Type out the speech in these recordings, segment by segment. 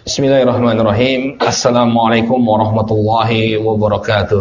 Bismillahirrahmanirrahim. Assalamualaikum warahmatullahi wabarakatuh.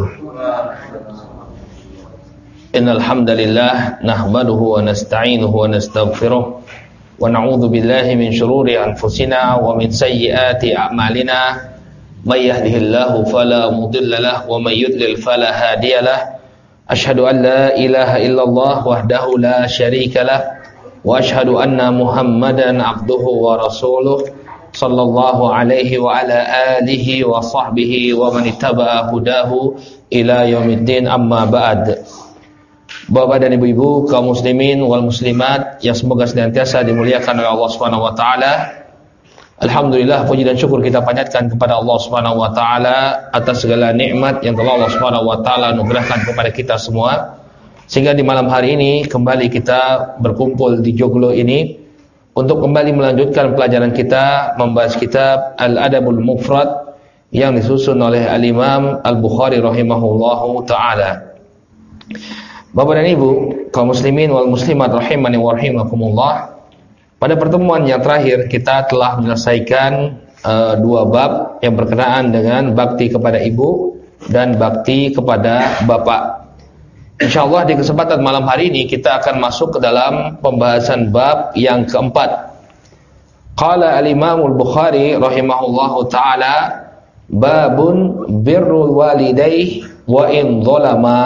Innal hamdalillah nahmaduhu wa nasta'inuhu wa nastaghfiruh wa na'udzu billahi min shururi anfusina wa min sayyiati a'malina. May yahdihillahu fala mudilla lahu wa may yudlil fala hadiyalah. Asyhadu an la ilaha illallah wahdahu la syarika lah wa asyhadu anna Muhammadan abduhu wa rasuluh sallallahu alaihi wa ala alihi wa sahbihi wa man ittaba'a hudahu ila yaumiddin, amma ba'd. Bapak dan ibu-ibu kaum muslimin wal muslimat yang semoga senantiasa dimuliakan oleh Allah Subhanahu wa taala. Alhamdulillah, puji dan syukur kita panjatkan kepada Allah Subhanahu wa taala atas segala nikmat yang telah Allah Subhanahu wa taala anugerahkan kepada kita semua, sehingga di malam hari ini kembali kita berkumpul di joglo ini untuk kembali melanjutkan pelajaran kita membahas kitab Al-Adabul Mufrad yang disusun oleh Al-Imam Al-Bukhari rahimahullahu ta'ala. Bapak dan Ibu kaum muslimin wal muslimat rahimani wa rahimakumullah, pada pertemuan yang terakhir kita telah menyelesaikan dua bab yang berkenaan dengan bakti kepada ibu dan bakti kepada bapak. InsyaAllah di kesempatan malam hari ini kita akan masuk ke dalam pembahasan bab yang keempat. Qala al-Imam al-Bukhari rahimahullahu ta'ala, babun birrul walidaih wa in zalama.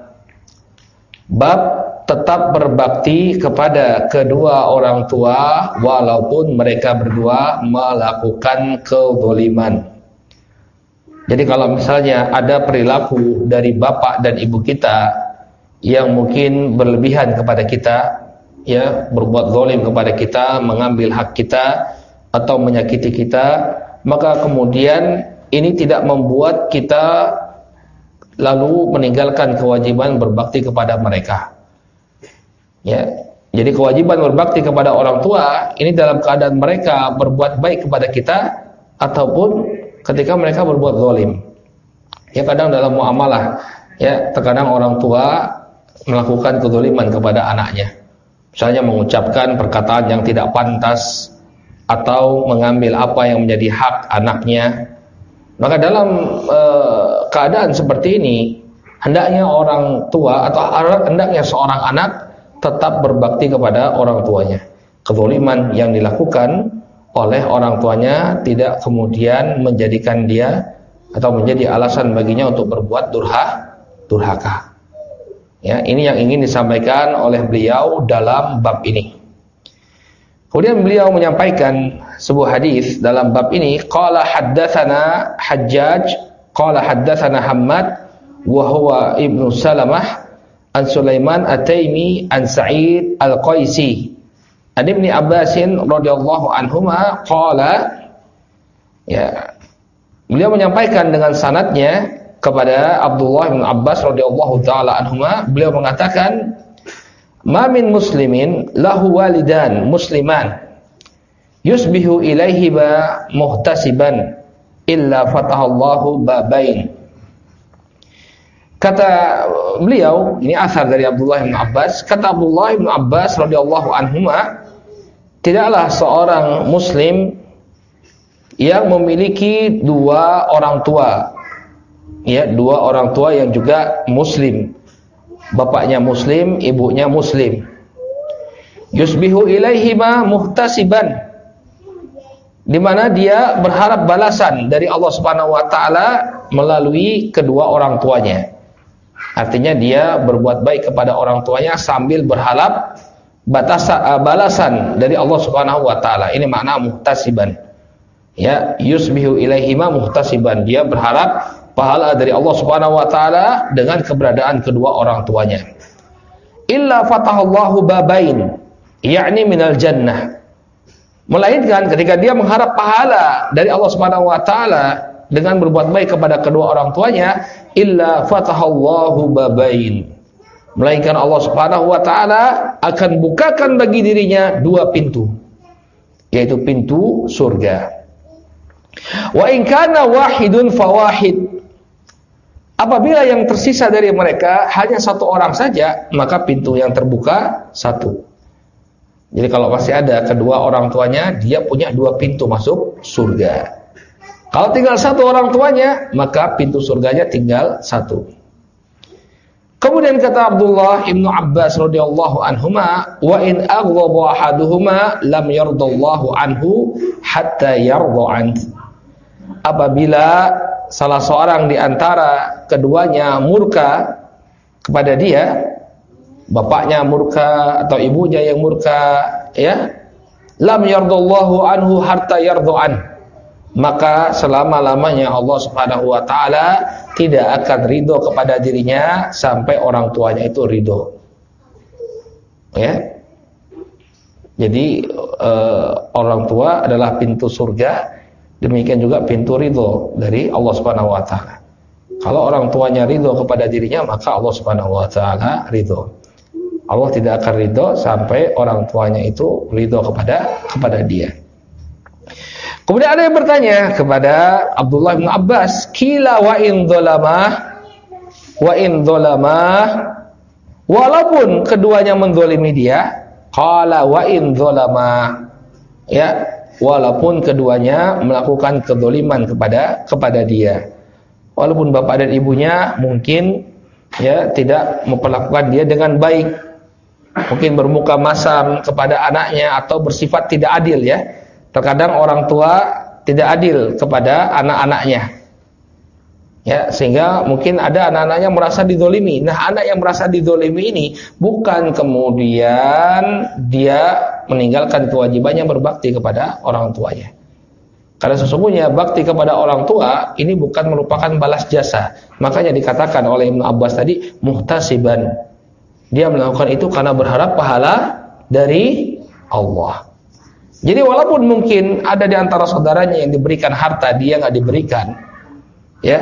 Bab tetap berbakti kepada kedua orang tua walaupun mereka berdua melakukan kezaliman. Jadi kalau misalnya ada perilaku dari bapak dan ibu kita yang mungkin berlebihan kepada kita, ya, berbuat zalim kepada kita, mengambil hak kita atau menyakiti kita, maka kemudian ini tidak membuat kita lalu meninggalkan kewajiban berbakti kepada mereka. Ya, jadi kewajiban berbakti kepada orang tua ini dalam keadaan mereka berbuat baik kepada kita ataupun ketika mereka berbuat zalim. Ya, kadang dalam muamalah, ya, terkadang orang tua melakukan kezaliman kepada anaknya, misalnya mengucapkan perkataan yang tidak pantas atau mengambil apa yang menjadi hak anaknya. Maka dalam keadaan seperti ini, hendaknya orang tua atau hendaknya seorang anak tetap berbakti kepada orang tuanya. Kezaliman yang dilakukan oleh orang tuanya tidak kemudian menjadikan dia atau menjadi alasan baginya untuk berbuat durhaka. Ya, ini yang ingin disampaikan oleh beliau dalam bab ini. Kemudian beliau menyampaikan sebuah hadis dalam bab ini. Qala haddatsana Hajjaj, qala haddatsana Hammad wa huwa ibnu Salamah an Sulaiman At-Taimi an Sa'id Al-Qaisi an Ibni Abbasin radhiyallahu anhuma qala. Ya, beliau menyampaikan dengan sanadnya kepada Abdullah bin Abbas radhiyallahu taala anhuma, beliau mengatakan, "Ma min muslimin lahu walidan musliman yusbihu ilaihi ba muhtasiban illa fatahallahu babain." Kata beliau, ini asar dari Abdullah bin Abbas, kata Abdullah bin Abbas radhiyallahu anhuma, tidaklah seorang muslim yang memiliki dua orang tua, ya, dua orang tua yang juga muslim, bapaknya muslim, ibunya muslim. Yusbihu ilaihima muhtasiban, di mana dia berharap balasan dari Allah Subhanahu wa taala melalui kedua orang tuanya. Artinya dia berbuat baik kepada orang tuanya sambil berharap balasan dari Allah Subhanahu wa taala. Ini makna muhtasiban. Ya, yusbihu ilaihima muhtasiban, dia berharap pahala dari Allah Subhanahu wa taala dengan keberadaan kedua orang tuanya. Illa fatahallahu babain, yakni minal jannah. Melainkan ketika dia mengharap pahala dari Allah Subhanahu wa taala dengan berbuat baik kepada kedua orang tuanya, illa fatahallahu babain, melainkan Allah Subhanahu wa taala akan bukakan bagi dirinya dua pintu, yaitu pintu surga. Wa in kana wahidun fawahid, apabila yang tersisa dari mereka hanya satu orang saja, maka pintu yang terbuka satu. Jadi kalau masih ada kedua orang tuanya, dia punya dua pintu masuk surga. Kalau tinggal satu orang tuanya, maka pintu surganya tinggal satu. Kemudian kata Abdullah ibnu Abbas radhiyallahu anhuma, wa in aghdaba ahaduhuma lam yardallahu anhu hatta yarda an. Apabila salah seorang di antara keduanya murka kepada dia, bapaknya murka atau ibunya yang murka, ya, lam yardallahu anhu hatta yarda an. Maka selama-lamanya Allah Subhanahu wa taala tidak akan ridho kepada dirinya sampai orang tuanya itu ridho. Ya. Jadi orang tua adalah pintu surga, demikian juga pintu ridho dari Allah Subhanahu wa taala. Kalau orang tuanya ridho kepada dirinya, maka Allah Subhanahu wa taala ridho. Allah tidak akan ridho sampai orang tuanya itu ridho kepada dia. Kemudian ada yang bertanya kepada Abdullah bin Abbas, "Qila wa in dzalamah, walaupun keduanya mendolimi dia, qala wa in dzalamah." Ya, walaupun keduanya melakukan kedoliman kepada dia. Walaupun bapak dan ibunya mungkin ya tidak memperlakukan dia dengan baik. Mungkin bermuka masam kepada anaknya atau bersifat tidak adil ya. Terkadang orang tua tidak adil kepada anak-anaknya, ya, sehingga mungkin ada anak-anaknya merasa didolimi. Nah, anak yang merasa didolimi ini bukan kemudian dia meninggalkan kewajibannya berbakti kepada orang tuanya. Karena sesungguhnya bakti kepada orang tua ini bukan merupakan balas jasa. Makanya dikatakan oleh Ibnu Abbas tadi muhtasiban. Dia melakukan itu karena berharap pahala dari Allah. Jadi walaupun mungkin ada di antara saudaranya yang diberikan harta, dia nggak diberikan, ya,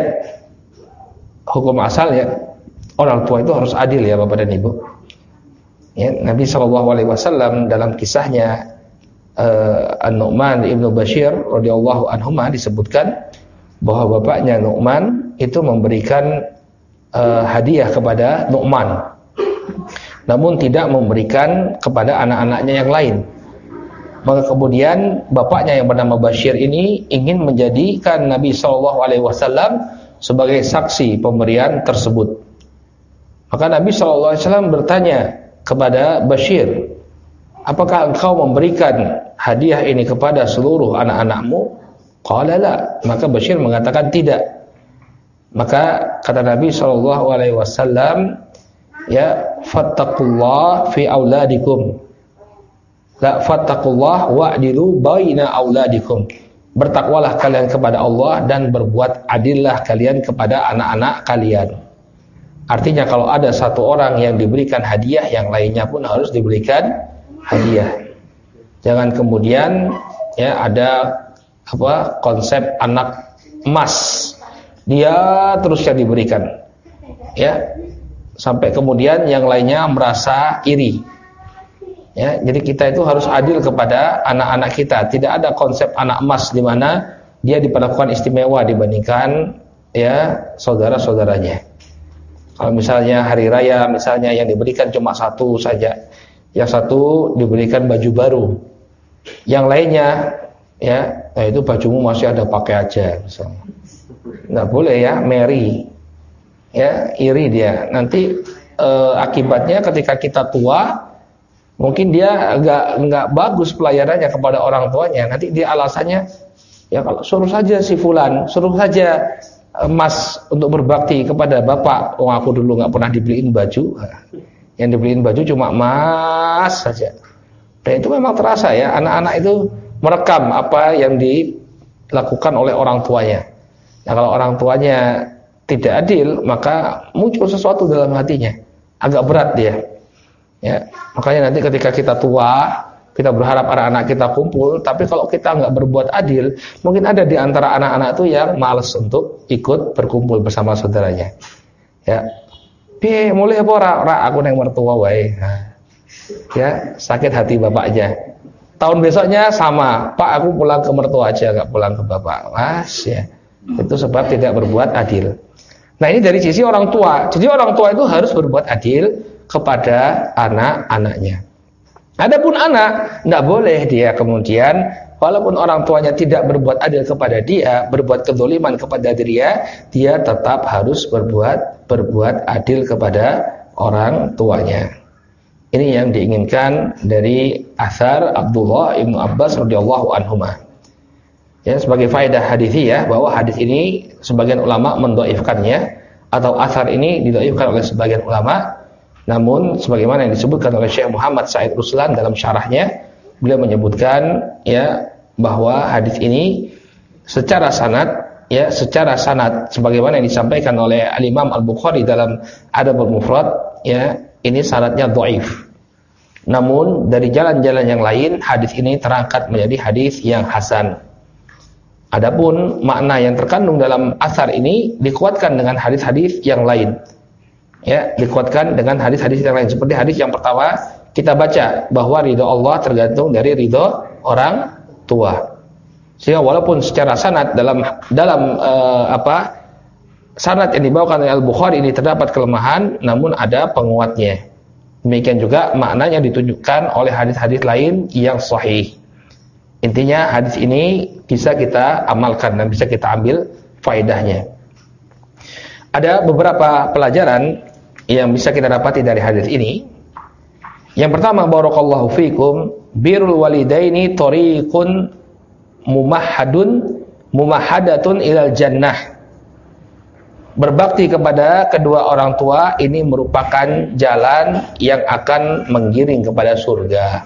hukum asalnya orang tua itu harus adil ya Bapak dan Ibu. Ya, Nabi SAW dalam kisahnya An-Nu'man ibnu Bashir radhiyallahu anhuma disebutkan bahwa bapaknya Nu'man itu memberikan hadiah kepada Nu'man, namun tidak memberikan kepada anak-anaknya yang lain. Maka kemudian bapaknya yang bernama Bashir ini ingin menjadikan Nabi SAW sebagai saksi pemberian tersebut. Maka Nabi SAW bertanya kepada Bashir, apakah engkau memberikan hadiah ini kepada seluruh anak-anakmu? Qala la. Maka Bashir mengatakan tidak. Maka kata Nabi SAW, ya, fattaqullah fi auladikum. La fattaqullah wa'dilu baina auladikum. Bertakwalah kalian kepada Allah dan berbuat adillah kalian kepada anak-anak kalian. Artinya kalau ada satu orang yang diberikan hadiah, yang lainnya pun harus diberikan hadiah. Jangan kemudian ya ada konsep anak emas, dia terus yang diberikan, ya, sampai kemudian yang lainnya merasa iri. Ya, jadi kita itu harus adil kepada anak-anak kita. Tidak ada konsep anak emas di mana dia diperlakukan istimewa dibandingkan ya saudara-saudaranya. Kalau misalnya hari raya misalnya yang diberikan cuma satu saja, yang satu diberikan baju baru, yang lainnya ya, nah itu bajumu masih ada, pakai aja misalnya. Nggak boleh ya, Mary ya, iri dia. Nanti akibatnya ketika kita tua, mungkin dia nggak bagus pelayanannya kepada orang tuanya. Nanti dia alasannya, ya kalau suruh saja si fulan, suruh saja Mas untuk berbakti kepada bapak. Oh, aku dulu nggak pernah dibeliin baju. Yang dibeliin baju cuma Mas saja. Dan itu memang terasa ya, anak-anak itu merekam apa yang dilakukan oleh orang tuanya. Nah, kalau orang tuanya tidak adil, maka muncul sesuatu dalam hatinya, agak berat dia. Ya, makanya nanti ketika kita tua, kita berharap anak-anak kita kumpul, tapi kalau kita nggak berbuat adil, mungkin ada di antara anak-anak itu yang malas untuk ikut berkumpul bersama saudaranya. Ya, piye mulai apa ora aku neng mertua wae. Ya, sakit hati bapaknya. Tahun besoknya sama, Pak aku pulang ke mertua aja, nggak pulang ke bapak. Mas ya, itu sebab tidak berbuat adil. Nah ini dari sisi orang tua. Jadi orang tua itu harus berbuat adil kepada anak-anaknya. Adapun anak, tidak boleh dia kemudian walaupun orang tuanya tidak berbuat adil kepada dia, berbuat kezaliman kepada dia tetap harus berbuat adil kepada orang tuanya. Ini yang diinginkan dari athar Abdullah ibnu Abbas radhiyallahu anhuma. Ya, sebagai faedah hadithiyah bahwa hadis ini sebagian ulama mendhaifkannya atau athar ini didhaifkan oleh sebagian ulama. Namun sebagaimana yang disebutkan oleh Syekh Muhammad Said Ruslan dalam syarahnya, beliau menyebutkan ya bahwa hadis ini secara sanad sebagaimana yang disampaikan oleh Al-Imam Al-Bukhari dalam Adabul Mufrad, ya, ini sanadnya dhaif. Namun dari jalan-jalan yang lain hadis ini terangkat menjadi hadis yang hasan. Adapun makna yang terkandung dalam asar ini dikuatkan dengan hadis-hadis yang lain. Ya, dikuatkan dengan hadis-hadis yang lain. Seperti hadis yang pertama kita baca bahwa ridho Allah tergantung dari ridho orang tua. Sehingga walaupun secara sanad dalam sanad yang dibawakan oleh Al-Bukhari ini terdapat kelemahan, namun ada penguatnya. Demikian juga maknanya ditunjukkan oleh hadis-hadis lain yang sahih. Intinya hadis ini bisa kita amalkan dan bisa kita ambil faedahnya. Ada beberapa pelajaran yang bisa kita dapati dari hadis ini. Yang pertama, barakallahu fikum, birrul walidaini thariqun mumahadatun ilal jannah. Berbakti kepada kedua orang tua ini merupakan jalan yang akan menggiring kepada surga.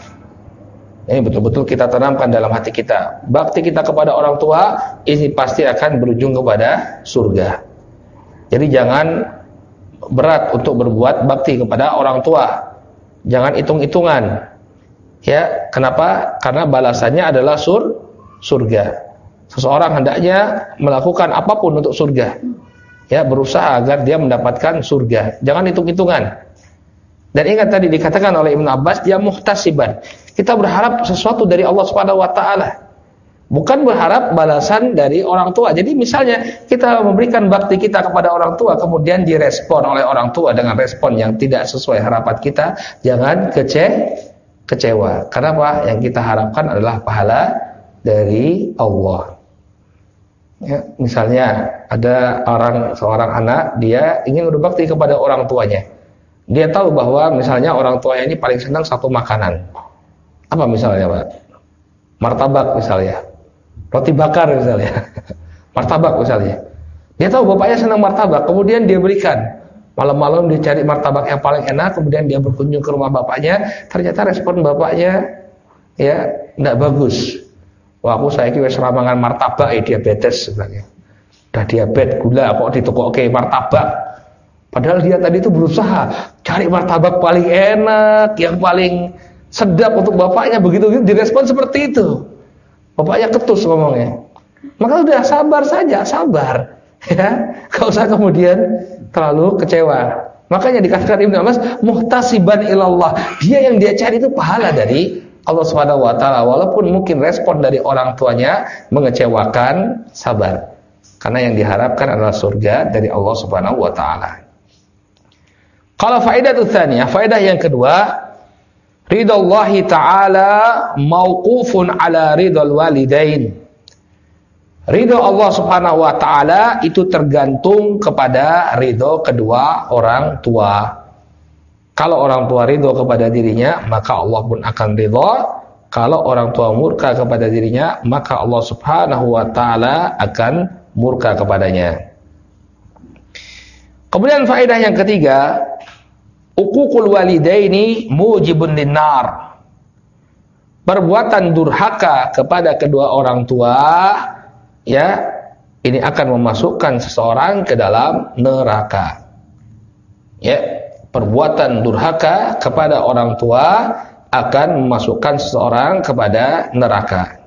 Ini betul-betul kita tanamkan dalam hati kita. Bakti kita kepada orang tua ini pasti akan berujung kepada surga. Jadi jangan berat untuk berbuat bakti kepada orang tua. Jangan hitung-hitungan. Ya, kenapa? Karena balasannya adalah surga. Seseorang hendaknya melakukan apapun untuk surga. Ya, berusaha agar dia mendapatkan surga. Jangan hitung-hitungan. Dan ingat tadi dikatakan oleh Ibnu Abbas, dia muhtasiban. Kita berharap sesuatu dari Allah Subhanahu wa taala. Bukan berharap balasan dari orang tua. Jadi misalnya kita memberikan bakti kita kepada orang tua, kemudian direspon oleh orang tua dengan respon yang tidak sesuai harapan kita, jangan kecewa. Karena apa? Yang kita harapkan adalah pahala dari Allah. Ya, misalnya ada seorang anak, dia ingin berbakti kepada orang tuanya. Dia tahu bahwa misalnya orang tuanya ini paling senang satu makanan. Apa misalnya, Pak? Martabak misalnya. Roti bakar misalnya. Martabak misalnya. Dia tahu bapaknya senang martabak, kemudian dia berikan. Malam-malam dia cari martabak yang paling enak, kemudian dia berkunjung ke rumah bapaknya, ternyata respon bapaknya ya enggak bagus. Wah, aku saiki wis ramangan martabak diabetes sebenarnya. Udah diabetes, gula kok ditokokke martabak. Padahal dia tadi itu berusaha cari martabak paling enak, yang paling sedap untuk bapaknya, begitu direspon seperti itu. Bapaknya ketus ngomongnya. Maka udah sabar saja, sabar. Ya, enggak usah kemudian terlalu kecewa. Makanya dikatakan Ibnu Abbas muhtasiban ilallah. Dia yang dia cari itu pahala dari Allah Subhanahu wa taala, walaupun mungkin respon dari orang tuanya mengecewakan, sabar. Karena yang diharapkan adalah surga dari Allah Subhanahu wa taala. Kalau faedah tsaniyah, faedah yang kedua, ridallahi ta'ala mauqufun ala ridal walidain. Ridho Allah Subhanahu wa taala itu tergantung kepada ridho kedua orang tua. Kalau orang tua ridho kepada dirinya, maka Allah pun akan ridho. Kalau orang tua murka kepada dirinya, maka Allah Subhanahu wa taala akan murka kepadanya. Kemudian faedah yang ketiga, uququl walidaini mujibun linnar. Perbuatan durhaka kepada kedua orang tua, ya, ini akan memasukkan seseorang ke dalam neraka. Ya, perbuatan durhaka kepada orang tua akan memasukkan seseorang kepada neraka.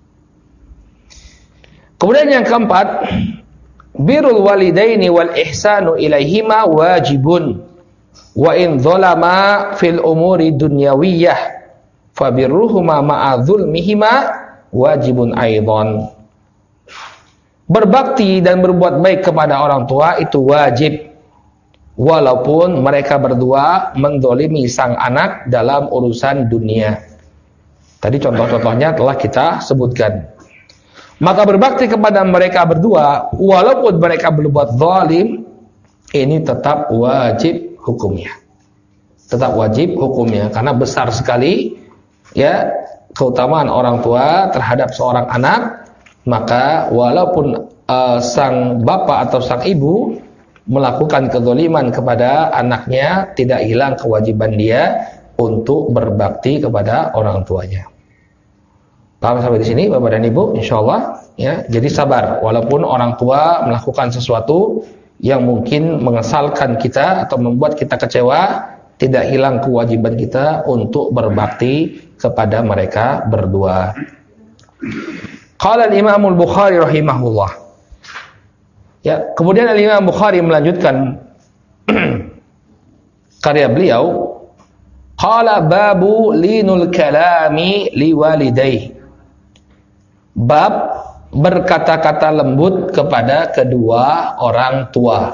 Kemudian yang keempat, birrul walidaini wal ihsanu ilaihima wajibun. Wa in dzalama fil umuri dunyawiyah fabirruhuma ma'a dzulmihima wajibun aidan. Berbakti dan berbuat baik kepada orang tua itu wajib, walaupun mereka berdua mendolimi sang anak dalam urusan dunia. Tadi contoh-contohnya telah kita sebutkan. Maka berbakti kepada mereka berdua, walaupun mereka berbuat zalim, ini tetap wajib hukumnya. Tetap wajib hukumnya, karena besar sekali ya keutamaan orang tua terhadap seorang anak. Maka walaupun sang bapak atau sang ibu melakukan kezaliman kepada anaknya, tidak hilang kewajiban dia untuk berbakti kepada orang tuanya. Paham sampai di sini Bapak dan Ibu? Insyaallah ya. Jadi sabar, walaupun orang tua melakukan sesuatu yang mungkin mengesalkan kita atau membuat kita kecewa, tidak hilang kewajiban kita untuk berbakti kepada mereka berdua. Qala al-Imam al-Bukhari rahimahullah. Ya, kemudian al-Imam Bukhari melanjutkan karya beliau, qala babu linul kalami liwalidayhi. Bab berkata-kata lembut kepada kedua orang tua.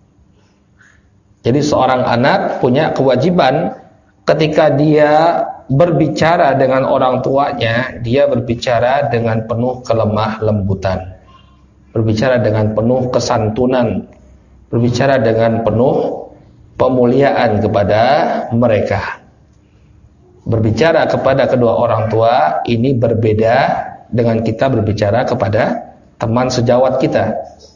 Jadi seorang anak punya kewajiban ketika dia berbicara dengan orang tuanya, dia berbicara dengan penuh kelemah lembutan, berbicara dengan penuh kesantunan, berbicara dengan penuh pemuliaan kepada mereka. Berbicara kepada kedua orang tua ini berbeda dengan kita berbicara kepada teman sejawat kita.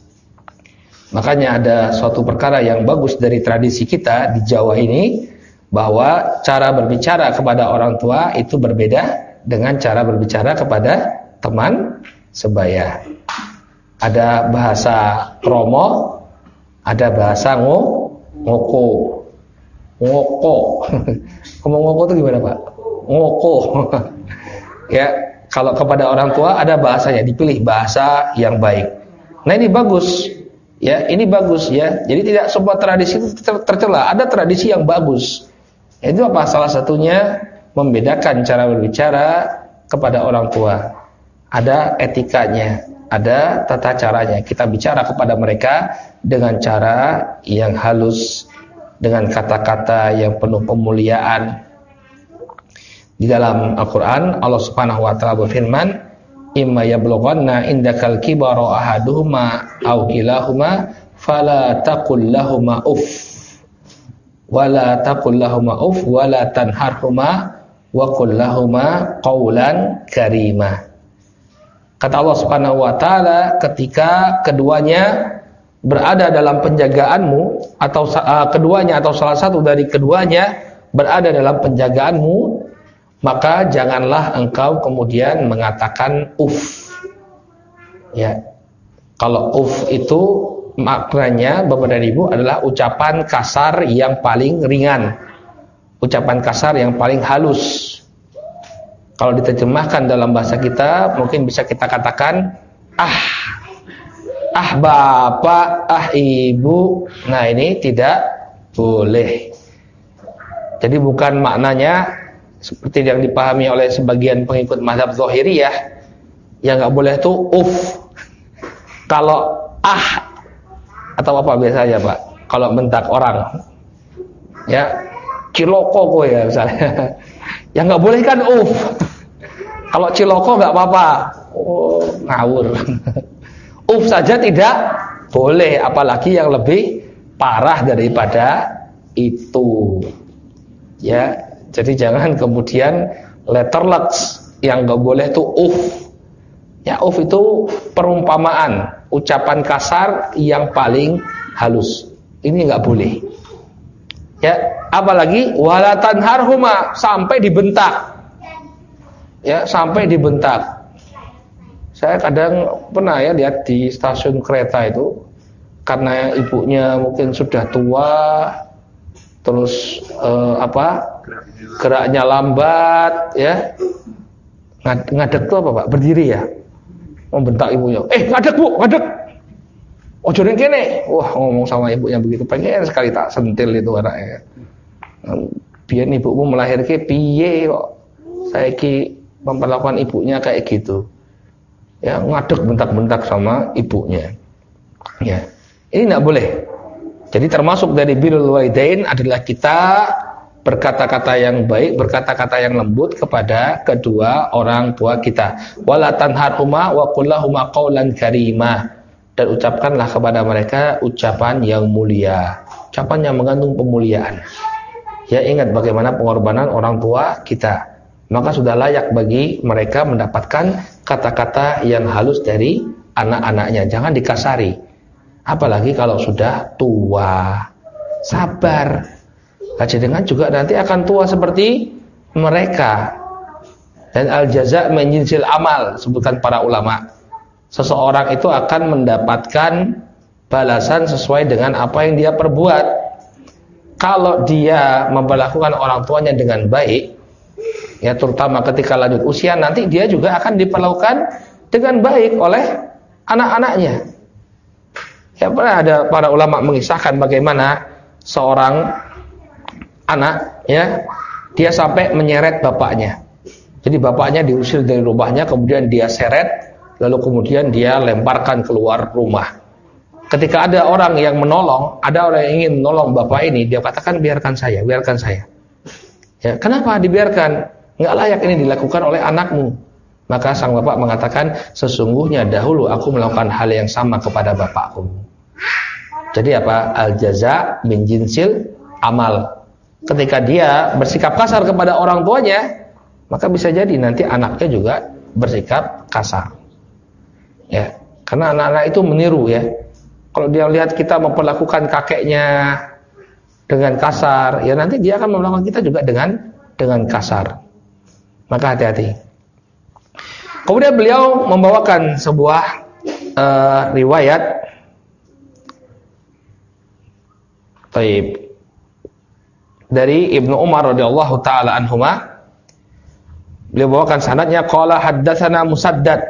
Makanya ada suatu perkara yang bagus dari tradisi kita di Jawa ini, bahwa cara berbicara kepada orang tua itu berbeda dengan cara berbicara kepada teman sebaya. Ada bahasa kromo, ada bahasa ngoko. Ngoko. Ngomong ngoko itu gimana Pak? Ngoko. Ya, kalau kepada orang tua ada bahasanya, dipilih bahasa yang baik. Nah ini bagus. Ya, ini bagus ya. Jadi tidak semua tradisi itu tercela. Ada tradisi yang bagus. Itu apa? Salah satunya membedakan cara berbicara kepada orang tua. Ada etikanya, ada tata caranya. Kita bicara kepada mereka dengan cara yang halus, dengan kata-kata yang penuh pemuliaan. Di dalam Al-Quran Allah Subhanahu wa ta'ala berfirman, imma yablughanna indakal kibara ahaduhuma aw kilahuma fala taqul lahumā uff wala taqul lahumā uff wala tanharhuma wa qul lahumā qawlan karīmā. Kata Allah Subhanahu wa ta'ala, ketika keduanya berada dalam penjagaanmu, atau keduanya atau salah satu dari keduanya berada dalam penjagaanmu, maka janganlah engkau kemudian mengatakan uff. Ya. Kalau uff itu maknanya Bapak dan Ibu adalah ucapan kasar yang paling ringan, ucapan kasar yang paling halus. Kalau diterjemahkan dalam bahasa kita, mungkin bisa kita katakan bapak, ibu. Nah ini tidak boleh. Jadi bukan maknanya seperti yang dipahami oleh sebagian pengikut mazhab Zahiriyah, yang nggak boleh tuh uff. Kalau atau apa biasanya Pak? Kalau bentak orang, ya ciloko kok ya misalnya, yang nggak boleh kan uff. Kalau ciloko nggak apa-apa, ngawur. Uff saja tidak boleh, apalagi yang lebih parah daripada itu. Ya. Jadi jangan kemudian letterlets, yang gak boleh itu uff. Ya, uff itu perumpamaan, ucapan kasar yang paling halus. Ini gak boleh. Ya, apalagi wala tanharhuma, sampai dibentak. Ya, sampai dibentak. Saya kadang pernah ya lihat di stasiun kereta itu, karena ibunya mungkin sudah tua, terus geraknya lambat ya, ngadek itu apa Pak? Berdiri ya, membentak ibunya, ngadek Bu, ngadek, ojo ning kene. Wah, ngomong sama ibunya begitu, pengen sekali tak sentil itu anaknya. Biyen ibumu melahirke piye kok saiki memperlakukan ibunya kayak gitu ya, ngadek, bentak-bentak sama ibunya ya. Ini tidak boleh. Jadi termasuk dari birrul walidain adalah kita berkata-kata yang baik, berkata-kata yang lembut kepada kedua orang tua kita. Wala tanharhuma wa qul lahuma qaulan karima, dan ucapkanlah kepada mereka ucapan yang mulia, ucapan yang mengandung pemuliaan. Ya, ingat bagaimana pengorbanan orang tua kita, maka sudah layak bagi mereka mendapatkan kata-kata yang halus dari anak-anaknya. Jangan dikasari, apalagi kalau sudah tua. Sabar, dengan juga nanti akan tua seperti mereka. Dan al-jaza' min jinsil amal, sebutkan para ulama. Seseorang itu akan mendapatkan balasan sesuai dengan apa yang dia perbuat. Kalau dia memperlakukan orang tuanya dengan baik, ya terutama ketika lanjut usia, nanti dia juga akan diperlakukan dengan baik oleh anak-anaknya. Ya, pernah ada para ulama mengisahkan bagaimana seorang anak, ya, dia sampai menyeret bapaknya. Jadi bapaknya diusir dari rumahnya, kemudian dia seret, lalu kemudian dia lemparkan keluar rumah. Ketika ada orang yang menolong, ada orang yang ingin menolong bapak ini, dia katakan biarkan saya, biarkan saya. Ya, kenapa dibiarkan? Nggak layak ini dilakukan oleh anakmu. Maka sang bapak mengatakan, sesungguhnya dahulu aku melakukan hal yang sama kepada bapakku. Jadi apa? Al-jaza' min jinsil amal. Ketika dia bersikap kasar kepada orang tuanya, maka bisa jadi nanti anaknya juga bersikap kasar. Ya, karena anak-anak itu meniru, ya. Kalau dia lihat kita memperlakukan kakeknya dengan kasar, ya nanti dia akan memperlakukan kita juga dengan kasar. Maka hati-hati. Kemudian beliau membawakan sebuah riwayat. Taib. Dari Ibnu Umar radhiyallahu taala anhuma, beliau bawakan sanadnya, qala haddatsana Musaddad.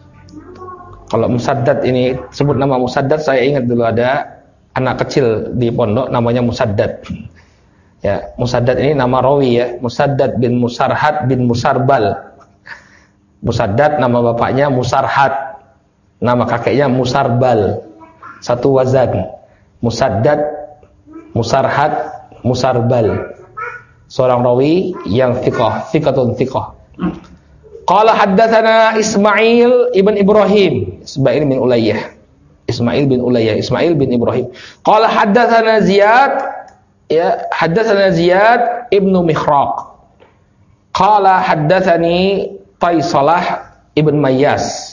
Kalau Musaddad ini sebut nama Musaddad, saya ingat dulu ada anak kecil di pondok namanya Musaddad. Ya, Musaddad ini nama rawi, ya, Musaddad bin Musarhad bin Musarbal. Musaddad nama bapaknya Musarhad, nama kakeknya Musarbal. Satu wazan. Musaddad, Musarhad, Musarbal. Seorang rawi yang thiqatun thiqah. Qala haddatsana Ismail ibn Ibrahim, Ismail bin Ulayyah. Ismail bin Ibrahim. Qala haddatsana Ziyad, ya, haddatsana Ziyad ibnu Mikhraq. Qala haddatsani Taisalah ibn Mayyas.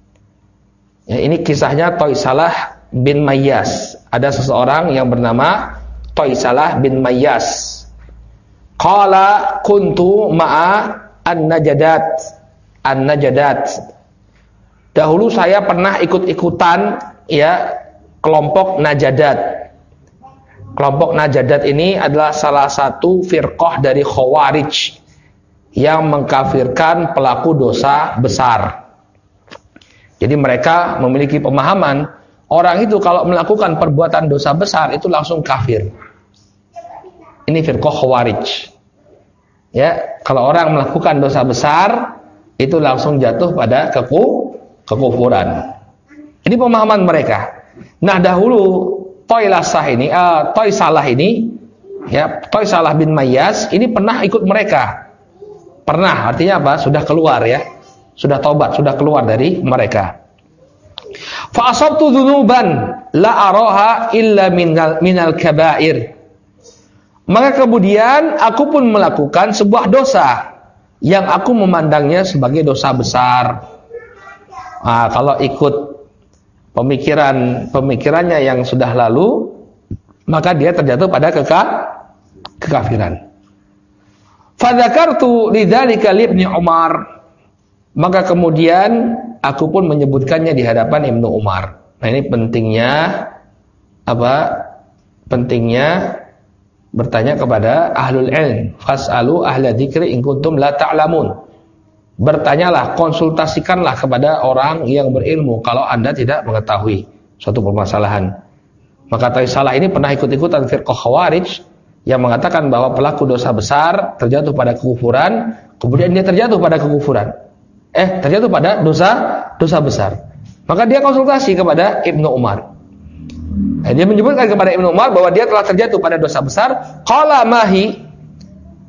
Ya, ini kisahnya Taisalah bin Mayyas. Ada seseorang yang bernama Taisalah bin Mayyas. Qala kuntu ma'a An-Najadat. Dahulu saya pernah ikut-ikutan, ya, kelompok Najadat. Kelompok Najadat ini adalah salah satu firqah dari Khawarij yang mengkafirkan pelaku dosa besar. Jadi mereka memiliki pemahaman orang itu kalau melakukan perbuatan dosa besar itu langsung kafir. Ini firqah Khawarij. Ya, kalau orang melakukan dosa besar itu langsung jatuh pada kekufuran. Ini pemahaman mereka. Nah, dahulu Taisalah ini, ya, Taisalah bin Mayyas ini pernah ikut mereka. Pernah, artinya apa? Sudah keluar, ya. Sudah taubat, sudah keluar dari mereka. Fa asabtu dzunuban la araha illa minal kaba'ir. Maka kemudian aku pun melakukan sebuah dosa yang aku memandangnya sebagai dosa besar. Nah, kalau ikut pemikirannya yang sudah lalu, maka dia terjatuh pada kekafiran. Fadzakartu lidzalika li Ibnu Umar. Maka kemudian aku pun menyebutkannya di hadapan Ibnu Umar. Nah, ini pentingnya apa? Pentingnya bertanya kepada ahlul ilm. Fas'alu ahla dzikri in kuntum la ta'lamun. Bertanyalah, konsultasikanlah kepada orang yang berilmu kalau Anda tidak mengetahui suatu permasalahan. Maka Taisalah ini pernah ikut-ikutan firqah Khawarij yang mengatakan bahwa pelaku dosa besar terjatuh pada kekufuran, kemudian dia terjatuh pada kekufuran. Terjatuh pada dosa besar. Maka dia konsultasi kepada Ibnu Umar. Dia menyebutkan kepada Ibnu Umar bahwa dia telah terjatuh pada dosa besar. Qala mahi,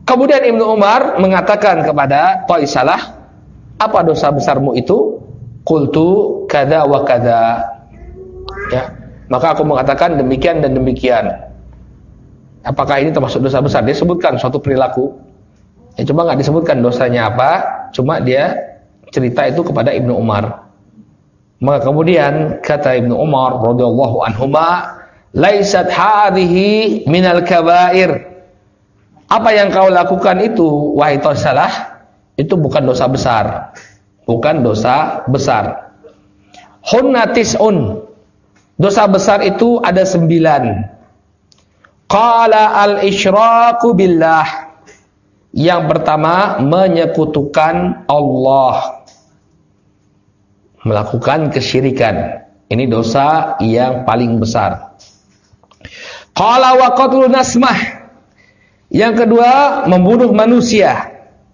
Kemudian Ibnu Umar mengatakan kepada Thaisalah, apa dosa besarmu itu? Qultu kada wa kada. Ya, maka aku mengatakan demikian dan demikian. Apakah ini termasuk dosa besar? Dia sebutkan suatu perilaku. Ya, cuma nggak disebutkan dosanya apa, cuma dia cerita itu kepada Ibnu Umar. Maka kemudian kata Ibnu Umar radhiyallahu anhuma, laisat hadhihi minal kabair. Apa yang kau lakukan itu, wahai Thaisalah, itu bukan dosa besar. Bukan dosa besar. Hunna tis'un. Dosa besar itu ada 9. Qala al-isyraku billah. Yang pertama, menyekutukan Allah. Melakukan kesyirikan. Ini dosa yang paling besar. Qala wa qatlun nasmah. Yang kedua, membunuh manusia.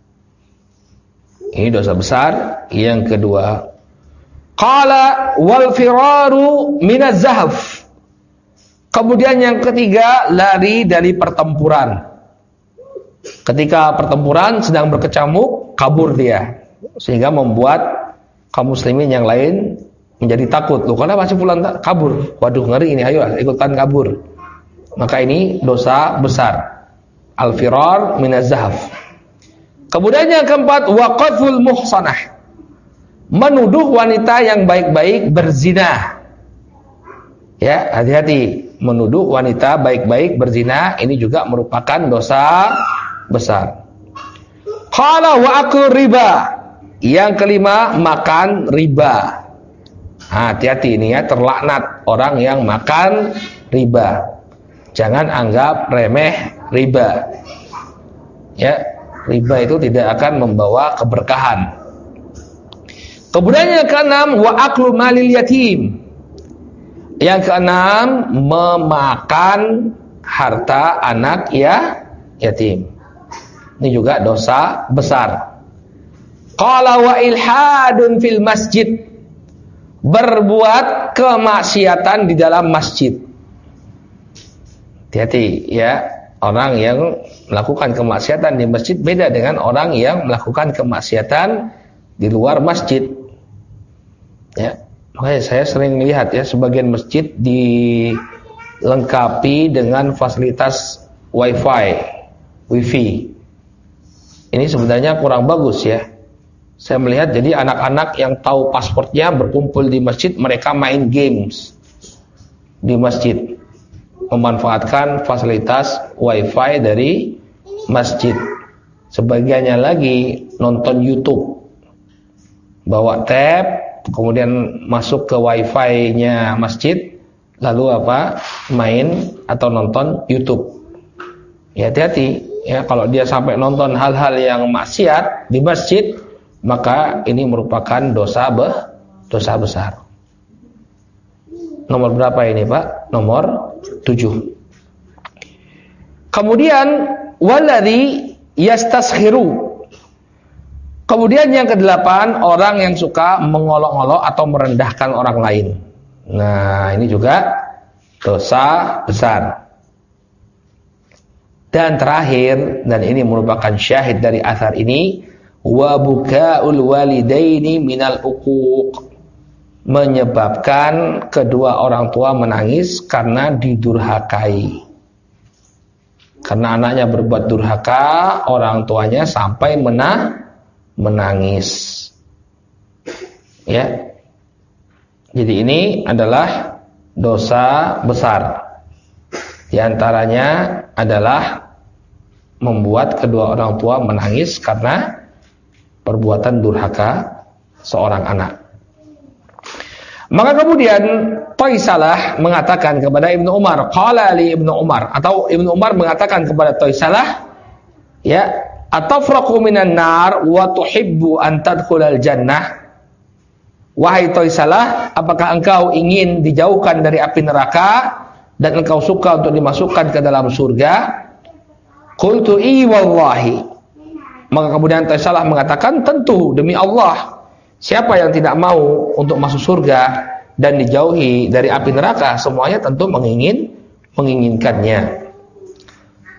Ini dosa besar. Yang kedua, qala wal firaru minaz zahf. Kemudian yang ketiga, lari dari pertempuran. Ketika pertempuran sedang berkecamuk, kabur dia, sehingga membuat kaum muslimin yang lain menjadi takut. Loh, kenapa si fulan kabur? Waduh, ngeri ini, ayo ikutan kabur. Maka ini dosa besar. Al-firar minaz zahf. Kemudian yang keempat, waqaful muhsanah. Menuduh wanita yang baik-baik berzina. Ya, hati-hati. Menuduh wanita baik-baik berzina, ini juga merupakan dosa besar. Qala wa akul riba. Yang kelima, makan riba. Hati-hati ini ya, terlaknat orang yang makan riba. Jangan anggap remeh riba. Ya, riba itu tidak akan membawa keberkahan. Kemudian yang keenam, wa aklu malil yatim. Yang keenam, memakan harta anak yatim. Ini juga dosa besar. Qala wa ilhadun fil masjid. Berbuat kemaksiatan di dalam masjid. Hati-hati ya, orang yang melakukan kemaksiatan di masjid beda dengan orang yang melakukan kemaksiatan di luar masjid. Ya, makanya saya sering lihat ya, sebagian masjid dilengkapi dengan fasilitas wifi. Ini sebenarnya kurang bagus ya. Saya melihat jadi anak-anak yang tahu pasportnya berkumpul di masjid, mereka main games di masjid, memanfaatkan fasilitas wifi dari masjid. Sebagiannya lagi nonton YouTube, bawa tab, kemudian masuk ke wifi-nya masjid, lalu main atau nonton YouTube. Ya, hati-hati ya, kalau dia sampai nonton hal-hal yang maksiat di masjid, maka ini merupakan dosa besar. Nomor berapa ini, Pak? Nomor 7. Kemudian waladhi yastaskhiru. Kemudian yang ke-8, orang yang suka mengolok-olok atau merendahkan orang lain. Nah, ini juga dosa besar. Dan terakhir, dan ini merupakan syahid dari athar ini, wa bukaul walidaini minal uquq. Menyebabkan kedua orang tua menangis karena didurhakai. Karena anaknya berbuat durhaka, orang tuanya sampai menangis. Ya. Jadi ini adalah dosa besar. Di antaranya adalah membuat kedua orang tua menangis karena perbuatan durhaka seorang anak. Maka kemudian Thaisalah mengatakan kepada Ibnu Umar, qala li Ibnu Umar, atau Ibnu Umar mengatakan kepada Thaisalah, ya, atafraqu minan nar wa tuhibbu an tadkhulal jannah. Wahai Thaisalah, apakah engkau ingin dijauhkan dari api neraka dan engkau suka untuk dimasukkan ke dalam surga? Qultu i wallahi. Maka kemudian Thaisalah mengatakan, tentu demi Allah. Siapa yang tidak mau untuk masuk surga dan dijauhi dari api neraka? Semuanya tentu menginginkannya.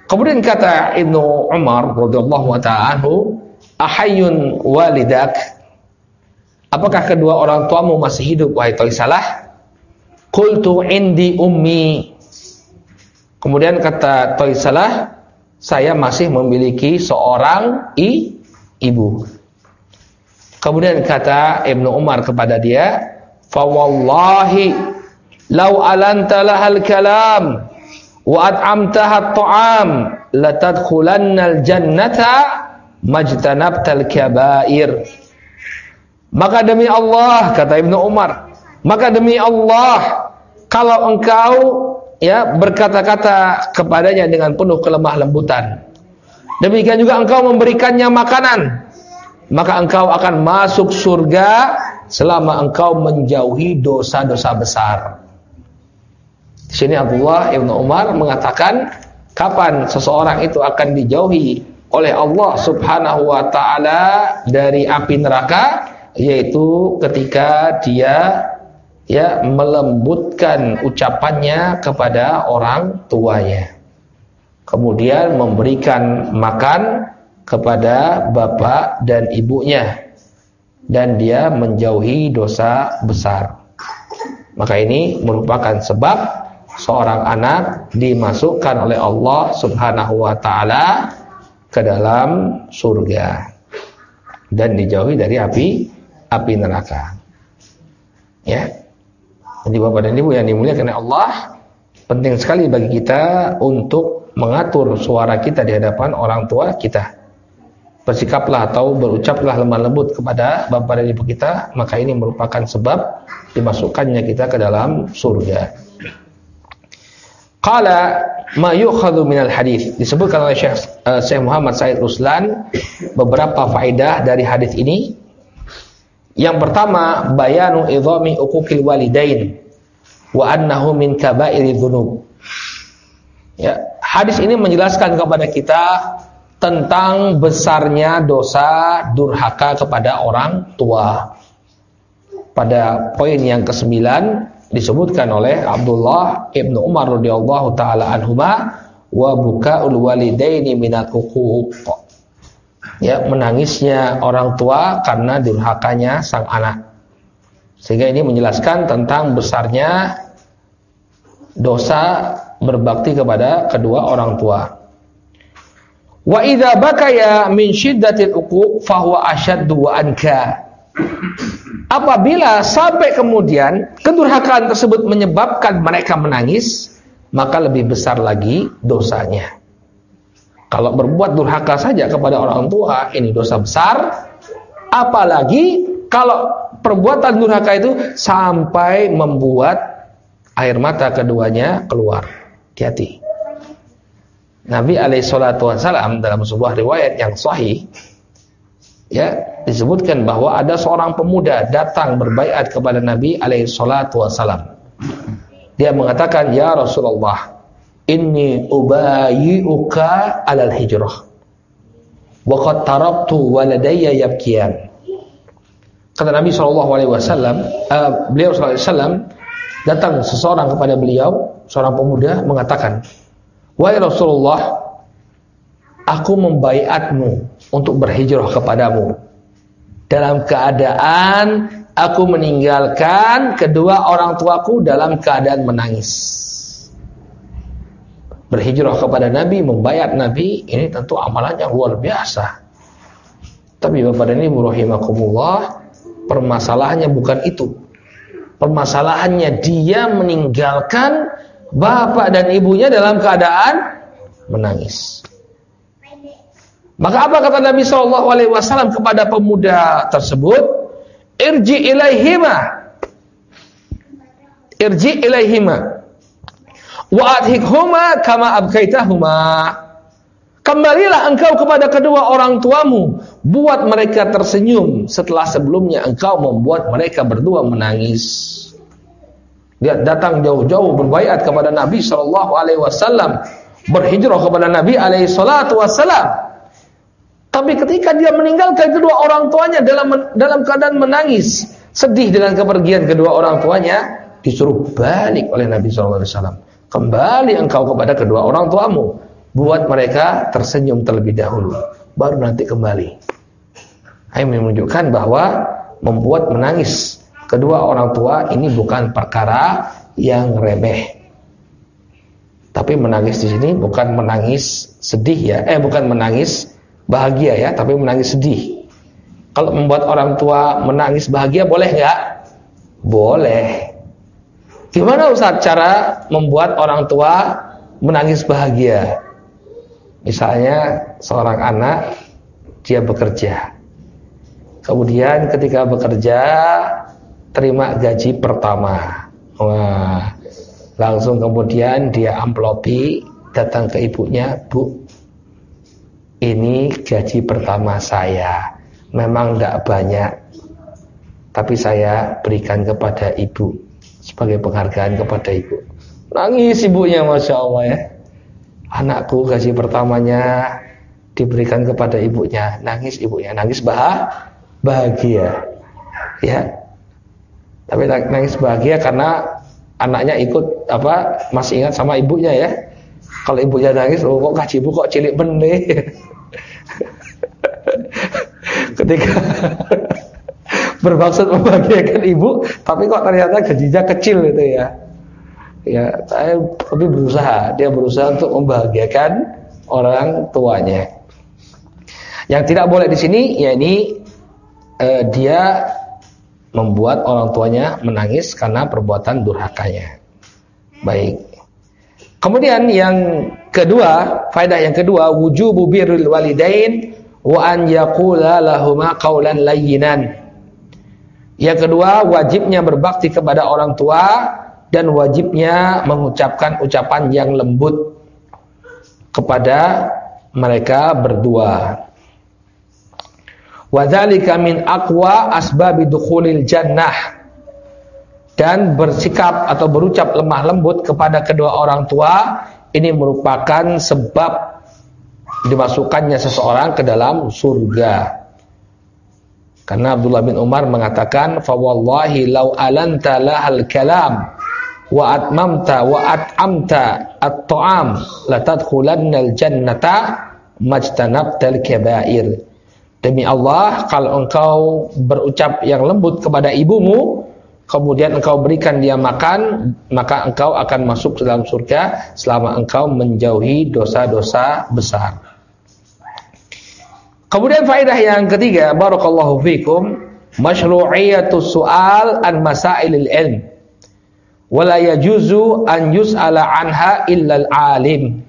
Kemudian kata Ibnu Umar radhiyallahu ta'ala anhu, ahayyun walidak, apakah kedua orang tuamu masih hidup wahai Toysalah? Qultu indi ummi. Kemudian kata Toysalah, saya masih memiliki seorang ibu. Kemudian kata Ibnu Umar kepada dia, fa wallahi law alanta lahal kalam wa at'amtaha at-ta'am latadkhulannal jannata majtanabtal kabair. Maka demi Allah, kata Ibnu Umar, maka demi Allah, kalau engkau berkata-kata kepadanya dengan penuh kelemah lembutan, demikian juga engkau memberikannya makanan, maka engkau akan masuk surga selama engkau menjauhi dosa-dosa besar. Di sini Abdullah Ibnu Umar mengatakan, kapan seseorang itu akan dijauhi oleh Allah Subhanahu wa ta'ala dari api neraka, yaitu ketika dia melembutkan ucapannya kepada orang tuanya, kemudian memberikan makan kepada bapak dan ibunya, dan dia menjauhi dosa besar. Maka ini merupakan sebab seorang anak dimasukkan oleh Allah Subhanahu wa ta'ala ke dalam surga dan dijauhi dari api neraka. Ya. Jadi Bapak dan Ibu yang dimuliakan oleh Allah, penting sekali bagi kita untuk mengatur suara kita di hadapan orang tua kita. Bersikaplah atau berucaplah lemah lembut kepada bapak dan ibu kita, maka ini merupakan sebab dimasukkannya kita ke dalam surga. Qala ma yukhadhu minal hadis. Disebutkan oleh Syekh Muhammad Said Ruslan beberapa faedah dari hadis ini. Yang pertama, bayanu idhami uquqil walidain wa annahu min kaba'iri dzunub. Ya, hadis ini menjelaskan kepada kita tentang besarnya dosa durhaka kepada orang tua. Pada poin yang ke-9 disebutkan oleh Abdullah Ibnu Umar radhiyallahu taala anhuma, wa bukaul walidaini minal uquq. Ya, menangisnya orang tua karena durhakanya sang anak. Sehingga ini menjelaskan tentang besarnya dosa berbakti kepada kedua orang tua. Wa idza bakaya min syiddatil uquq fa huwa ashaddu wa anka. Apabila sampai kemudian kedurhakaan tersebut menyebabkan mereka menangis, maka lebih besar lagi dosanya. Kalau berbuat durhaka saja kepada orang tua, ini dosa besar. Apalagi kalau perbuatan durhaka itu sampai membuat air mata keduanya keluar. Hati-hati. Nabi alaihissalam dalam sebuah riwayat yang sahih, ya, disebutkan bahwa ada seorang pemuda datang berbaiat kepada Nabi alaihissalam. Dia mengatakan, ya Rasulullah, inni ubayi'uka alal hijrah wa qad taraktu waladayya yabkiyan. Kata Nabi SAW, beliau SAW datang seseorang kepada beliau, seorang pemuda mengatakan, wahai Rasulullah, aku membaiatmu untuk berhijrah kepadamu dalam keadaan aku meninggalkan kedua orang tuaku dalam keadaan menangis. Berhijrah kepada Nabi, membaiat Nabi, ini tentu amalan yang luar biasa. Tapi Bapak dan Ibu rahimakumullah, permasalahannya bukan itu. Permasalahannya dia meninggalkan bapak dan ibunya dalam keadaan menangis. Maka apa kata Nabi SAW kepada pemuda tersebut? Irji ilaihima wa adhikhuma kama abkaitahuma. Kembalilah engkau kepada kedua orang tuamu, buat mereka tersenyum setelah sebelumnya engkau membuat mereka berdua menangis. Dia datang jauh-jauh berbaiat kepada Nabi SAW, berhijrah kepada Nabi SAW. Tapi ketika dia meninggalkan kedua orang tuanya dalam keadaan menangis, sedih dengan kepergian kedua orang tuanya, disuruh balik oleh Nabi SAW. Kembali engkau kepada kedua orang tuamu, buat mereka tersenyum terlebih dahulu, baru nanti kembali. Ini menunjukkan bahwa membuat menangis kedua orang tua ini bukan perkara yang remeh. Tapi menangis di sini bukan menangis sedih ya, bukan menangis bahagia ya, tapi menangis sedih. Kalau membuat orang tua menangis bahagia boleh nggak? Boleh. Gimana Ustaz cara membuat orang tua menangis bahagia? Misalnya seorang anak dia bekerja, kemudian ketika bekerja terima gaji pertama, wah, langsung kemudian dia amplopi datang ke ibunya, Bu, ini gaji pertama saya, memang tidak banyak, tapi saya berikan kepada ibu sebagai penghargaan kepada ibu. Nangis ibunya, Masya Allah ya. Anakku gaji pertamanya diberikan kepada ibunya, nangis ibunya, nangis bahagia ya. Tapi nangis bahagia karena anaknya ikut masih ingat sama ibunya ya. Kalau ibunya nangis, oh kok gaji ibu kok cilik benih. Ketika bermaksud membahagiakan ibu, tapi kok ternyata gajinya kecil itu ya. Ya, tapi dia berusaha untuk membahagiakan orang tuanya. Yang tidak boleh di sini, yakni dia membuat orang tuanya menangis karena perbuatan durhakanya. Baik. Kemudian yang kedua, faedah yang kedua, wujubu birrul walidain wa an yaqula lahuma qaulan layyinan. Yang kedua, wajibnya berbakti kepada orang tua dan wajibnya mengucapkan ucapan yang lembut kepada mereka berdua. Wa dzalika min aqwa asbabi dukhulil jannah. Dan bersikap atau berucap lemah lembut kepada kedua orang tua ini merupakan sebab dimasukkannya seseorang ke dalam surga. Karena Abdullah bin Umar mengatakan, fa wallahi law alanta lahal kalam wa atmamta wa at'amta at-ta'am latadkhulannal jannata majtanabtal kabair. Demi Allah, kalau engkau berucap yang lembut kepada ibumu, kemudian engkau berikan dia makan, maka engkau akan masuk ke dalam surga selama engkau menjauhi dosa-dosa besar. Kemudian faedah yang ketiga, barakallahu fikum, masyru'iyatus su'al an masailil ilm wa la yajuzu an yus'ala anha illal alim.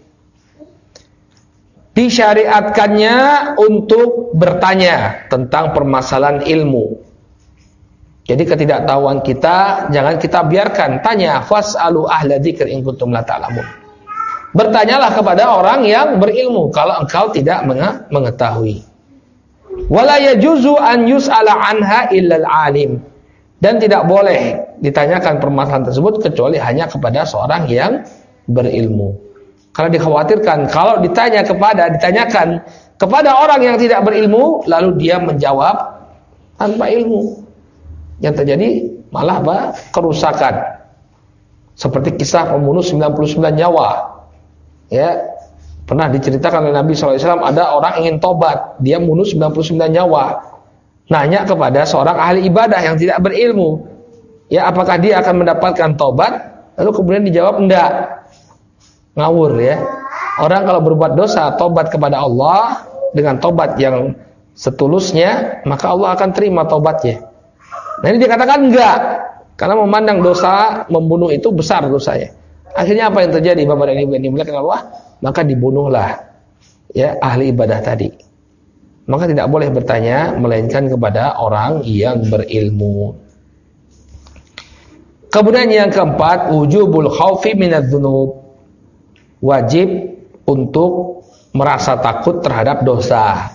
Disyariatkannya untuk bertanya tentang permasalahan ilmu. Jadi ketidaktahuan kita jangan kita biarkan, tanya, fas'alu ahla dzikr in kuntum la ta'lamun. Bertanyalah kepada orang yang berilmu kalau engkau tidak mengetahui. Wala yajuzu an yus'ala anha illal alim. Dan tidak boleh ditanyakan permasalahan tersebut kecuali hanya kepada seorang yang berilmu. Karena dikhawatirkan kalau ditanyakan kepada orang yang tidak berilmu, lalu dia menjawab tanpa ilmu. Yang terjadi malah kerusakan. Seperti kisah pembunuh 99 nyawa. Ya, pernah diceritakan oleh Nabi SAW, ada orang ingin tobat, dia bunuh 99 nyawa. Nanya kepada seorang ahli ibadah yang tidak berilmu, ya apakah dia akan mendapatkan tobat? Lalu kemudian dijawab enggak. Ngawur ya. Orang kalau berbuat dosa, tobat kepada Allah dengan tobat yang setulusnya, maka Allah akan terima tobatnya. Nah ini dikatakan enggak, karena memandang dosa membunuh itu besar dosanya. Akhirnya apa yang terjadi Bapak dan Ibu yang dimuliakan Allah? Maka dibunuhlah ya ahli ibadah tadi. Maka tidak boleh bertanya melainkan kepada orang yang berilmu. Kemudian yang keempat, wujubul khaufi minadz-dzunub. Wajib untuk merasa takut terhadap dosa.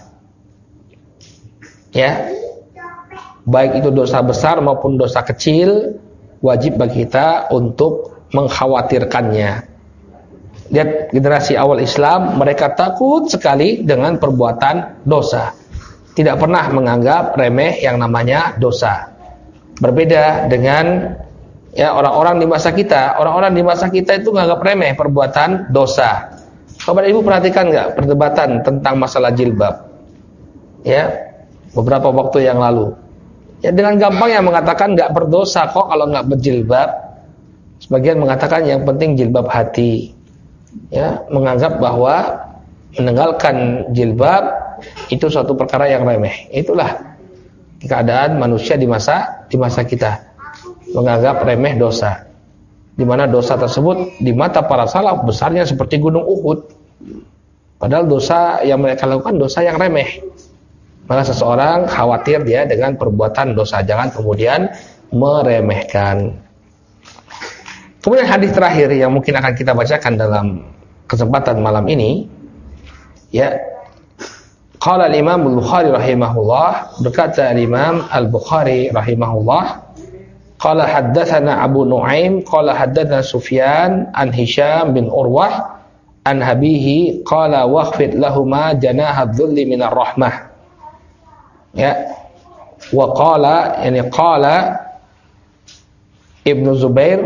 Ya. Baik itu dosa besar maupun dosa kecil, wajib bagi kita untuk mengkhawatirkannya. Lihat generasi awal Islam, mereka takut sekali dengan perbuatan dosa. Tidak pernah menganggap remeh yang namanya dosa. Berbeda dengan ya orang-orang di masa kita. Orang-orang di masa kita itu menganggap remeh perbuatan dosa. Bapak Ibu perhatikan nggak perdebatan tentang masalah jilbab? Ya, beberapa waktu yang lalu. Ya, dengan gampangnya mengatakan nggak berdosa kok kalau nggak berjilbab. Sebagian mengatakan yang penting jilbab hati. Ya, menganggap bahwa meninggalkan jilbab itu suatu perkara yang remeh. Itulah keadaan manusia di masa kita. Menganggap remeh dosa. Di mana dosa tersebut di mata para salaf besarnya seperti gunung Uhud. Padahal dosa yang mereka lakukan dosa yang remeh. Maka seseorang khawatir dia dengan perbuatan dosa, jangan kemudian meremehkan. Kemudian hadis terakhir yang mungkin akan kita bacakan dalam kesempatan malam ini, ya. Qala al-Imam Al-Bukhari rahimahullah, berkata al-Imam Al-Bukhari rahimahullah, qala haddatsana Abu Nuaim qala haddatsana Sufyan an Hisham bin Urwah an abihi qala wakhfid lahumā janāha adh-dhulli minar rahmah. Ya, wa qala yani qala Ibnu Zubair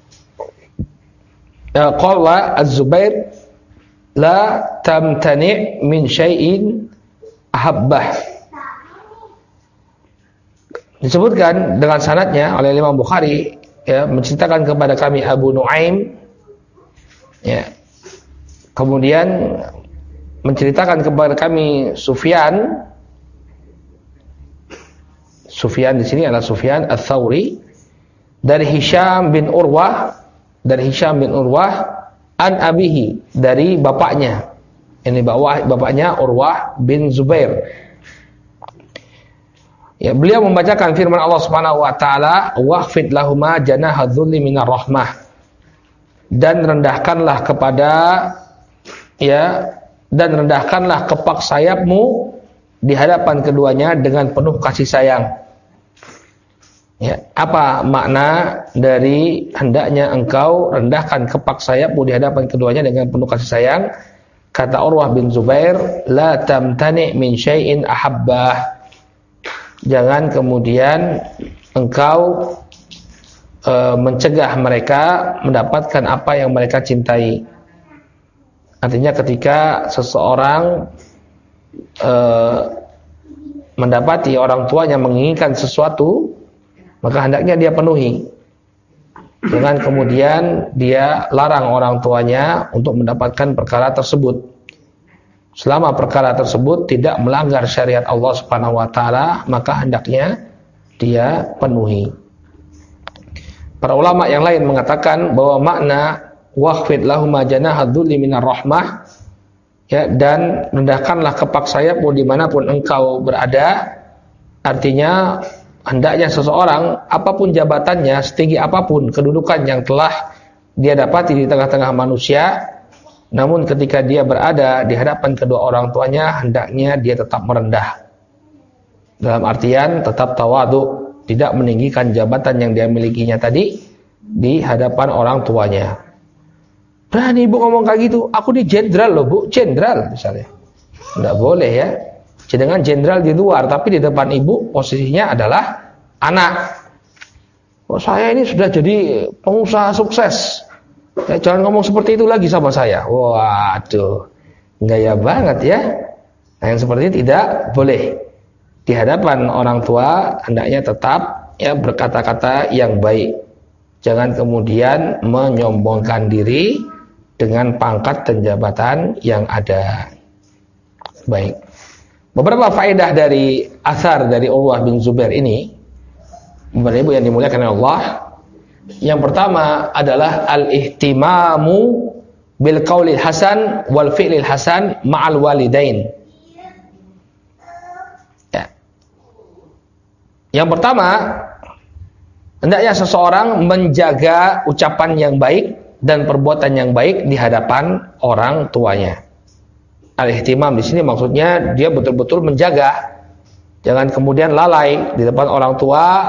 qala Az-Zubair la tamtani' min syai'in ahabbah. Disebutkan dengan sanadnya oleh Imam Bukhari, ya, menceritakan kepada kami Abu Nuaim, ya, kemudian menceritakan kepada kami Sufyan di sini adalah Sufyan Ats-Tsauri dari Hisham bin Urwah an abihi, dari bapaknya. Ini bapaknya Urwah bin Zubair. Ya, beliau membacakan firman Allah Subhanahu wa taala, "Wakhfid lahumā janāha adh-dhulli minar rahmah." Dan rendahkanlah kepak sayapmu di hadapan keduanya dengan penuh kasih sayang. Ya, apa makna dari hendaknya engkau rendahkan kepak sayapmu di hadapan keduanya dengan penuh kasih sayang? Kata Urwah bin Zubair, la tamtani' min syai'in ahabbah. Jangan kemudian engkau mencegah mereka mendapatkan apa yang mereka cintai. Artinya ketika seseorang mendapati orang tuanya menginginkan sesuatu, maka hendaknya dia penuhi. Jangan kemudian dia larang orang tuanya untuk mendapatkan perkara tersebut. Selama perkara tersebut tidak melanggar syariat Allah Subhanahu wa taala, maka hendaknya dia penuhi. Para ulama yang lain mengatakan bahwa makna wakhfid lahumā janāha adh-dhulli minar rahmah, ya, dan rendahkanlah kepak sayapmu dimanapun engkau berada, artinya hendaknya seseorang apapun jabatannya, setinggi apapun kedudukan yang telah dia dapati di tengah-tengah manusia, namun ketika dia berada di hadapan kedua orang tuanya, hendaknya dia tetap merendah. Dalam artian tetap tawadhu, tidak meninggikan jabatan yang dia milikinya tadi di hadapan orang tuanya. Berani ibu ngomong kayak gitu, aku di jenderal loh bu, jenderal misalnya. Tidak boleh ya. Sedangkan jenderal di luar, tapi di depan ibu posisinya adalah anak. Oh, saya ini sudah jadi pengusaha sukses. Ya, jangan ngomong seperti itu lagi sama saya. Waduh, gaya banget ya. Nah, yang seperti ini tidak boleh. Di hadapan orang tua hendaknya tetap ya berkata-kata yang baik. Jangan kemudian menyombongkan diri dengan pangkat dan jabatan yang ada. Baik. Beberapa faedah dari asar dari Urwah bin Zubair ini, Bapak Ibu yang dimuliakan oleh Allah. Yang pertama adalah al-ihtimamu bil qaulil hasan wal fi'lil hasan ma'al walidain. Ya. Yang pertama, hendaknya seseorang menjaga ucapan yang baik dan perbuatan yang baik di hadapan orang tuanya. Al-ihtimam di sini maksudnya dia betul-betul menjaga, jangan kemudian lalai di depan orang tua,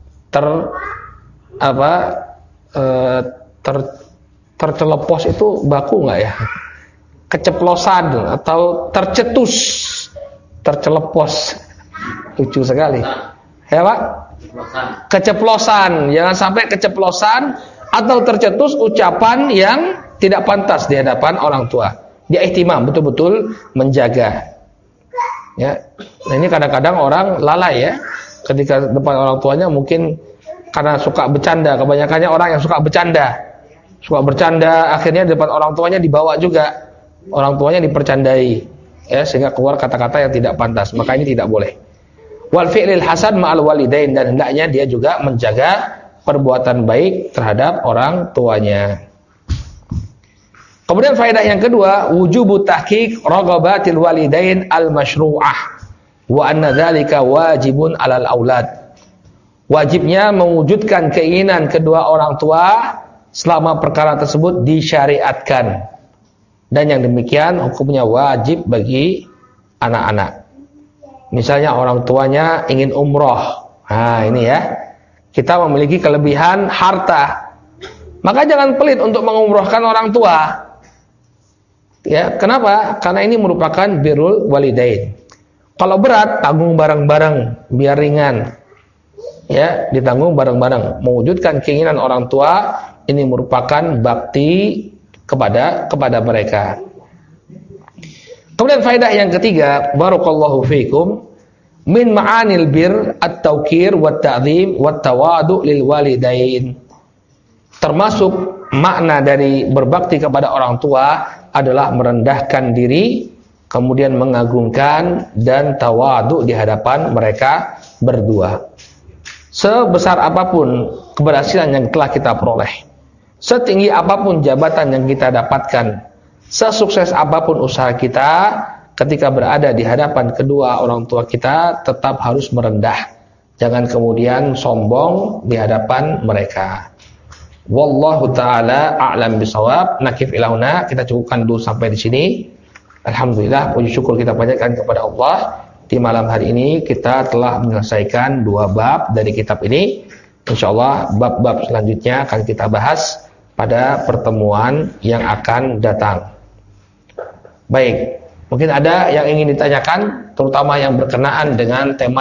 tercelepos itu baku nggak ya? Keceplosan atau tercetus, tercelepos, lucu sekali, ya Pak? Keceplosan, jangan sampai keceplosan atau tercetus ucapan yang tidak pantas di hadapan orang tua. Dia ihtimam, betul-betul menjaga. Ya. Nah, ini kadang-kadang orang lalai ya. Ketika depan orang tuanya mungkin karena suka bercanda, kebanyakannya orang yang suka bercanda, akhirnya di depan orang tuanya dibawa juga, orang tuanya dipercandai, ya, sehingga keluar kata-kata yang tidak pantas. Maka ini tidak boleh. Wal fi'lil hasan ma'al walidain, dan hendaknya dia juga menjaga perbuatan baik terhadap orang tuanya. Kemudian faedah yang kedua, wujubu tahqiq raghabatil walidain al-masyru'ah wa anna dzalika wajibun 'alal aulad. Wajibnya mewujudkan keinginan kedua orang tua selama perkara tersebut disyariatkan. Dan yang demikian hukumnya wajib bagi anak-anak. Misalnya orang tuanya ingin umroh. Nah, ini ya. Kita memiliki kelebihan harta. Maka jangan pelit untuk mengumrohkan orang tua. Ya, kenapa? Karena ini merupakan birrul walidain. Kalau berat, tanggung bareng-bareng biar ringan. Ya, ditanggung bareng-bareng. Mewujudkan keinginan orang tua ini merupakan bakti kepada mereka. Kemudian faedah yang ketiga, barakallahu fiikum, min ma'anil bir at-tawqir wat ta'zim wat tawadu lil walidain. Termasuk makna dari berbakti kepada orang tua adalah merendahkan diri, kemudian mengagungkan dan tawadu di hadapan mereka berdua. Sebesar apapun keberhasilan yang telah kita peroleh, setinggi apapun jabatan yang kita dapatkan, sesukses apapun usaha kita, ketika berada di hadapan kedua orang tua kita tetap harus merendah. Jangan kemudian sombong di hadapan mereka. Wallahu ta'ala a'lam bisawab. Nakif ilahuna, kita cukupkan dulu sampai di sini. Alhamdulillah, puji syukur kita panjatkan kepada Allah. Di malam hari ini kita telah menyelesaikan 2 bab dari kitab ini. InsyaAllah bab-bab selanjutnya akan kita bahas pada pertemuan yang akan datang. Baik, mungkin ada yang ingin ditanyakan, terutama yang berkenaan dengan tema